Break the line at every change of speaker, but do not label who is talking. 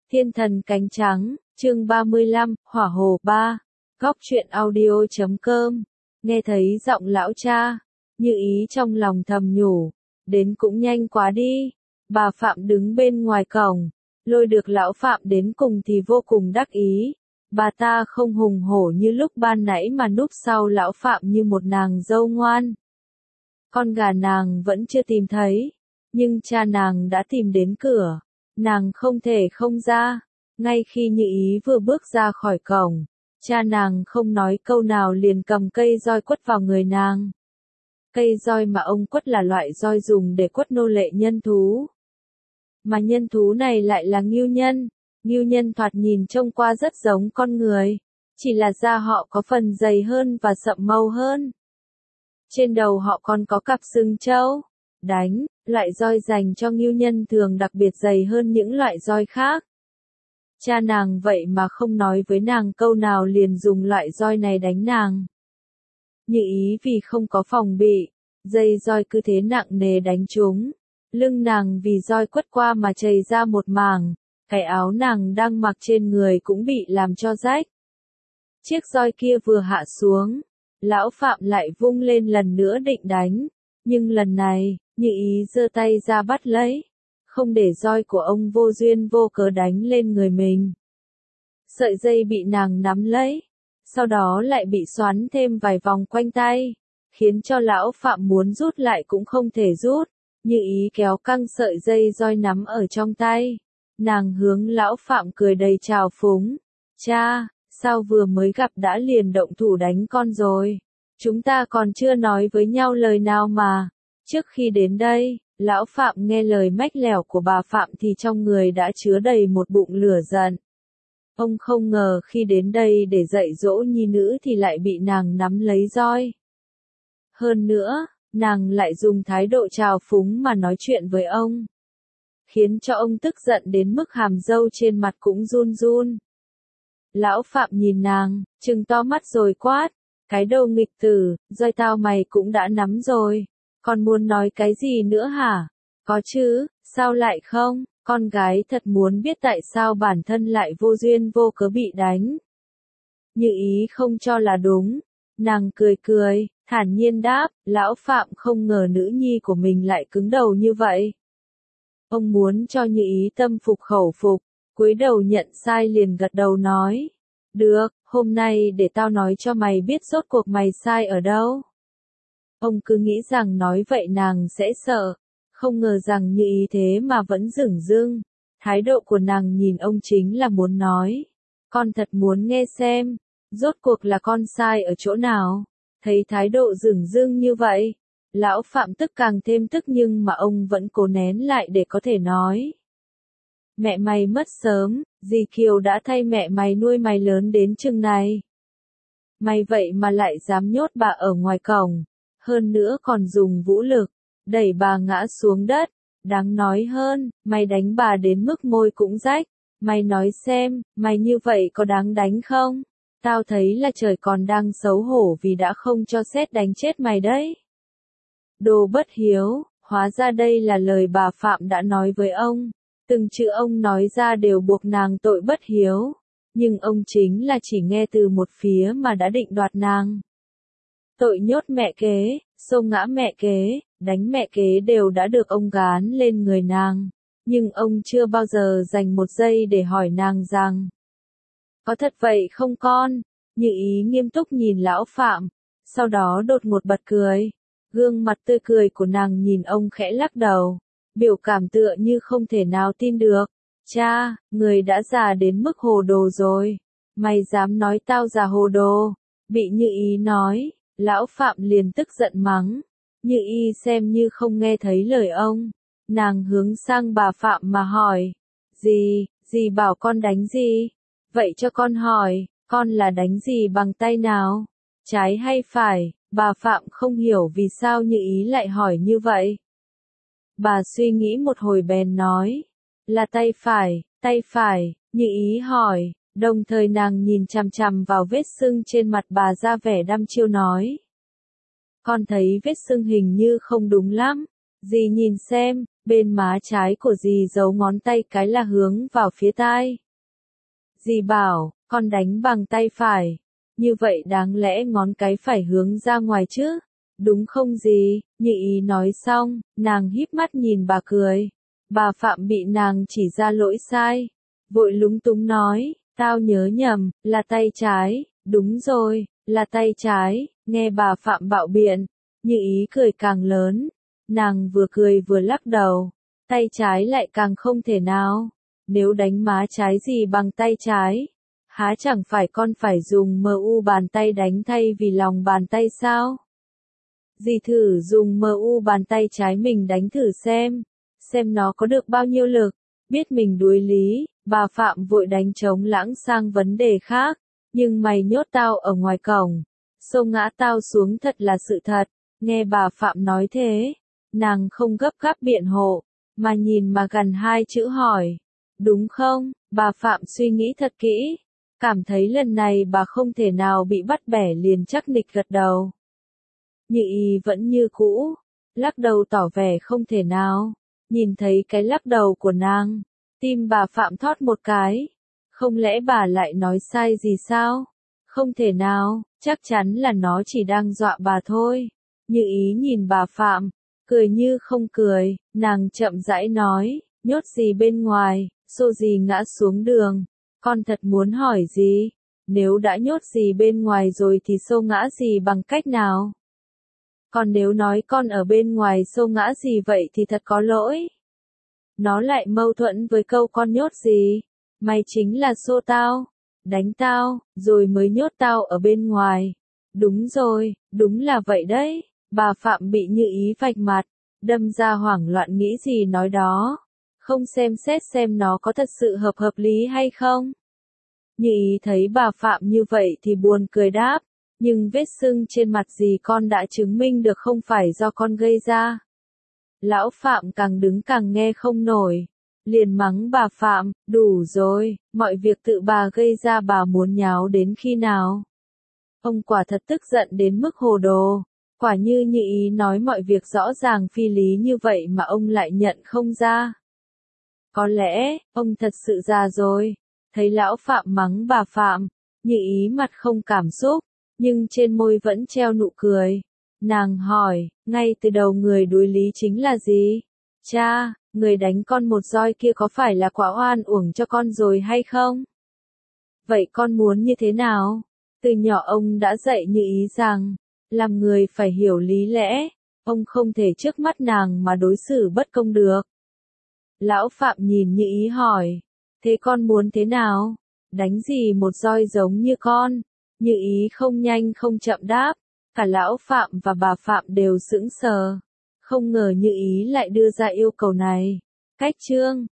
Thiên thần cánh trắng, chương 35, Hỏa hồ 3, Góc truyện audio.com. Nghe thấy giọng lão cha, Như Ý trong lòng thầm nhủ, đến cũng nhanh quá đi. Bà Phạm đứng bên ngoài cổng, lôi được lão Phạm đến cùng thì vô cùng đắc ý. Bà ta không hùng hổ như lúc ban nãy mà núp sau lão Phạm như một nàng dâu ngoan. Con gà nàng vẫn chưa tìm thấy, nhưng cha nàng đã tìm đến cửa. Nàng không thể không ra. Ngay khi Như Ý vừa bước ra khỏi cổng, cha nàng không nói câu nào liền cầm cây roi quất vào người nàng. Cây roi mà ông quất là loại roi dùng để quất nô lệ nhân thú. Mà nhân thú này lại là ngưu nhân. Ngưu nhân thoạt nhìn trông qua rất giống con người, chỉ là da họ có phần dày hơn và sậm màu hơn. Trên đầu họ còn có cặp sừng trâu. Đánh, loại roi dành cho ngưu nhân thường đặc biệt dày hơn những loại roi khác. Cha nàng vậy mà không nói với nàng câu nào liền dùng loại roi này đánh nàng. Như Ý vì không có phòng bị, dây roi cứ thế nặng nề đánh trúng. Lưng nàng vì roi quất qua mà chảy ra một mảng, cái áo nàng đang mặc trên người cũng bị làm cho rách. Chiếc roi kia vừa hạ xuống, lão Phạm lại vung lên lần nữa định đánh, nhưng lần này, Như Ý giơ tay ra bắt lấy, không để roi của ông vô duyên vô cớ đánh lên người mình. Sợi dây bị nàng nắm lấy, sau đó lại bị xoắn thêm vài vòng quanh tay, khiến cho lão Phạm muốn rút lại cũng không thể rút. Như Ý kéo căng sợi dây roi nắm ở trong tay, nàng hướng lão Phạm cười đầy trào phúng. Cha, sao vừa mới gặp đã liền động thủ đánh con rồi? Chúng ta còn chưa nói với nhau lời nào mà. Trước khi đến đây, lão Phạm nghe lời mách lẻo của bà Phạm thì trong người đã chứa đầy một bụng lửa giận. Ông không ngờ khi đến đây để dạy dỗ nhi nữ thì lại bị nàng nắm lấy roi. Hơn nữa, nàng lại dùng thái độ trào phúng mà nói chuyện với ông, khiến cho ông tức giận đến mức hàm râu trên mặt cũng run run. Lão Phạm nhìn nàng, trừng to mắt rồi quát, cái đồ nghịch tử, roi tao mày cũng đã nắm rồi, còn muốn nói cái gì nữa hả? Có chứ, sao lại không? Con gái thật muốn biết tại sao bản thân lại vô duyên vô cớ bị đánh. Như Ý không cho là đúng, nàng cười cười, thản nhiên đáp, lão Phạm không ngờ nữ nhi của mình lại cứng đầu như vậy. Ông muốn cho Như Ý tâm phục khẩu phục, cúi đầu nhận sai liền gật đầu nói, được, hôm nay để tao nói cho mày biết rốt cuộc mày sai ở đâu. Ông cứ nghĩ rằng nói vậy nàng sẽ sợ, không ngờ rằng Như Ý thế mà vẫn dửng dưng. Thái độ của nàng nhìn ông chính là muốn nói, con thật muốn nghe xem, rốt cuộc là con sai ở chỗ nào. Thấy thái độ dửng dưng như vậy, lão Phạm tức càng thêm tức nhưng mà ông vẫn cố nén lại để có thể nói. Mẹ mày mất sớm, dì Kiều đã thay mẹ mày nuôi mày lớn đến chừng này. Mày vậy mà lại dám nhốt bà ở ngoài cổng, hơn nữa còn dùng vũ lực, đẩy bà ngã xuống đất. Đáng nói hơn, mày đánh bà đến mức môi cũng rách. Mày nói xem, mày như vậy có đáng đánh không? Tao thấy là trời còn đang xấu hổ vì đã không cho sét đánh chết mày đấy. Đồ bất hiếu, hóa ra đây là lời bà Phạm đã nói với ông. Từng chữ ông nói ra đều buộc nàng tội bất hiếu. Nhưng ông chính là chỉ nghe từ một phía mà đã định đoạt nàng. Tội nhốt mẹ kế, xô ngã mẹ kế, đánh mẹ kế đều đã được ông gán lên người nàng. Nhưng ông chưa bao giờ dành một giây để hỏi nàng rằng, có thật vậy không con? Như Ý nghiêm túc nhìn lão Phạm, sau đó đột ngột bật cười. Gương mặt tươi cười của nàng nhìn ông khẽ lắc đầu, biểu cảm tựa như không thể nào tin được. Cha, người đã già đến mức hồ đồ rồi. Mày dám nói tao già hồ đồ? Bị Như Ý nói, lão Phạm liền tức giận mắng. Như Ý xem như không nghe thấy lời ông. Nàng hướng sang bà Phạm mà hỏi. Dì bảo con đánh gì? Vậy cho con hỏi, con là đánh gì bằng tay nào? Trái hay phải? Bà Phạm không hiểu vì sao Như Ý lại hỏi như vậy. Bà suy nghĩ một hồi bèn nói. Là tay phải, Như Ý hỏi, đồng thời nàng nhìn chằm chằm vào vết sưng trên mặt bà ra vẻ đăm chiêu nói. Con thấy vết sưng hình như không đúng lắm, dì nhìn xem, bên má trái của dì giấu ngón tay cái là hướng vào phía tai. Dì bảo, con đánh bằng tay phải, như vậy đáng lẽ ngón cái phải hướng ra ngoài chứ, đúng không dì? Như ý nói xong, nàng híp mắt nhìn bà cười. Bà Phạm bị nàng chỉ ra lỗi sai, vội lúng túng nói, tao nhớ nhầm, là tay trái, đúng rồi, là tay trái. Nghe bà Phạm bạo biện, Như ý cười càng lớn, nàng vừa cười vừa lắc đầu, tay trái lại càng không thể nào, nếu đánh má trái gì bằng tay trái, há chẳng phải con phải dùng MU bàn tay đánh thay vì lòng bàn tay sao? Dì thử dùng MU bàn tay trái mình đánh thử xem nó có được bao nhiêu lực, biết mình đuối lý, bà Phạm vội đánh trống lãng sang vấn đề khác, nhưng mày nhốt tao ở ngoài cổng, xô ngã tao xuống thật là sự thật. Nghe bà Phạm nói thế, nàng không gấp gáp biện hộ, mà nhìn mà gần hai chữ hỏi, đúng không? Bà Phạm suy nghĩ thật kỹ, cảm thấy lần này bà không thể nào bị bắt bẻ liền chắc nịch gật đầu. Như ý vẫn như cũ, lắc đầu tỏ vẻ không thể nào, nhìn thấy cái lắc đầu của nàng, tim bà Phạm thót một cái, không lẽ bà lại nói sai gì sao? Không thể nào, chắc chắn là nó chỉ đang dọa bà thôi. Như ý nhìn bà Phạm, cười như không cười, nàng chậm rãi nói, nhốt gì bên ngoài, xô gì ngã xuống đường, con thật muốn hỏi gì, nếu đã nhốt gì bên ngoài rồi thì xô ngã gì bằng cách nào? Còn nếu nói con ở bên ngoài xô ngã gì vậy thì thật có lỗi. Nó lại mâu thuẫn với câu con nhốt gì, mày chính là xô tao, đánh tao, rồi mới nhốt tao ở bên ngoài. Đúng rồi, đúng là vậy đấy. Bà Phạm bị Như ý vạch mặt, đâm ra hoảng loạn nghĩ gì nói đó, không xem xét xem nó có thật sự hợp lý hay không. Như ý thấy bà Phạm như vậy thì buồn cười đáp, nhưng vết sưng trên mặt dì con đã chứng minh được không phải do con gây ra. Lão Phạm càng đứng càng nghe không nổi, liền mắng bà Phạm, đủ rồi, mọi việc tự bà gây ra bà muốn nháo đến khi nào? Ông quả thật tức giận đến mức hồ đồ. Quả như Như ý nói mọi việc rõ ràng phi lý như vậy mà ông lại nhận không ra. Có lẽ, ông thật sự già rồi. Thấy lão Phạm mắng bà Phạm, Như ý mặt không cảm xúc, nhưng trên môi vẫn treo nụ cười. Nàng hỏi, ngay từ đầu người đối lý chính là gì? Cha, người đánh con một roi kia có phải là quả oan uổng cho con rồi hay không? Vậy con muốn như thế nào? Từ nhỏ ông đã dạy Như ý rằng, làm người phải hiểu lý lẽ, ông không thể trước mắt nàng mà đối xử bất công được. Lão Phạm nhìn Như ý hỏi, thế con muốn thế nào? Đánh gì một roi giống như con? Như ý không nhanh không chậm đáp, cả lão Phạm và bà Phạm đều sững sờ. Không ngờ Như ý lại đưa ra yêu cầu này. Cách chương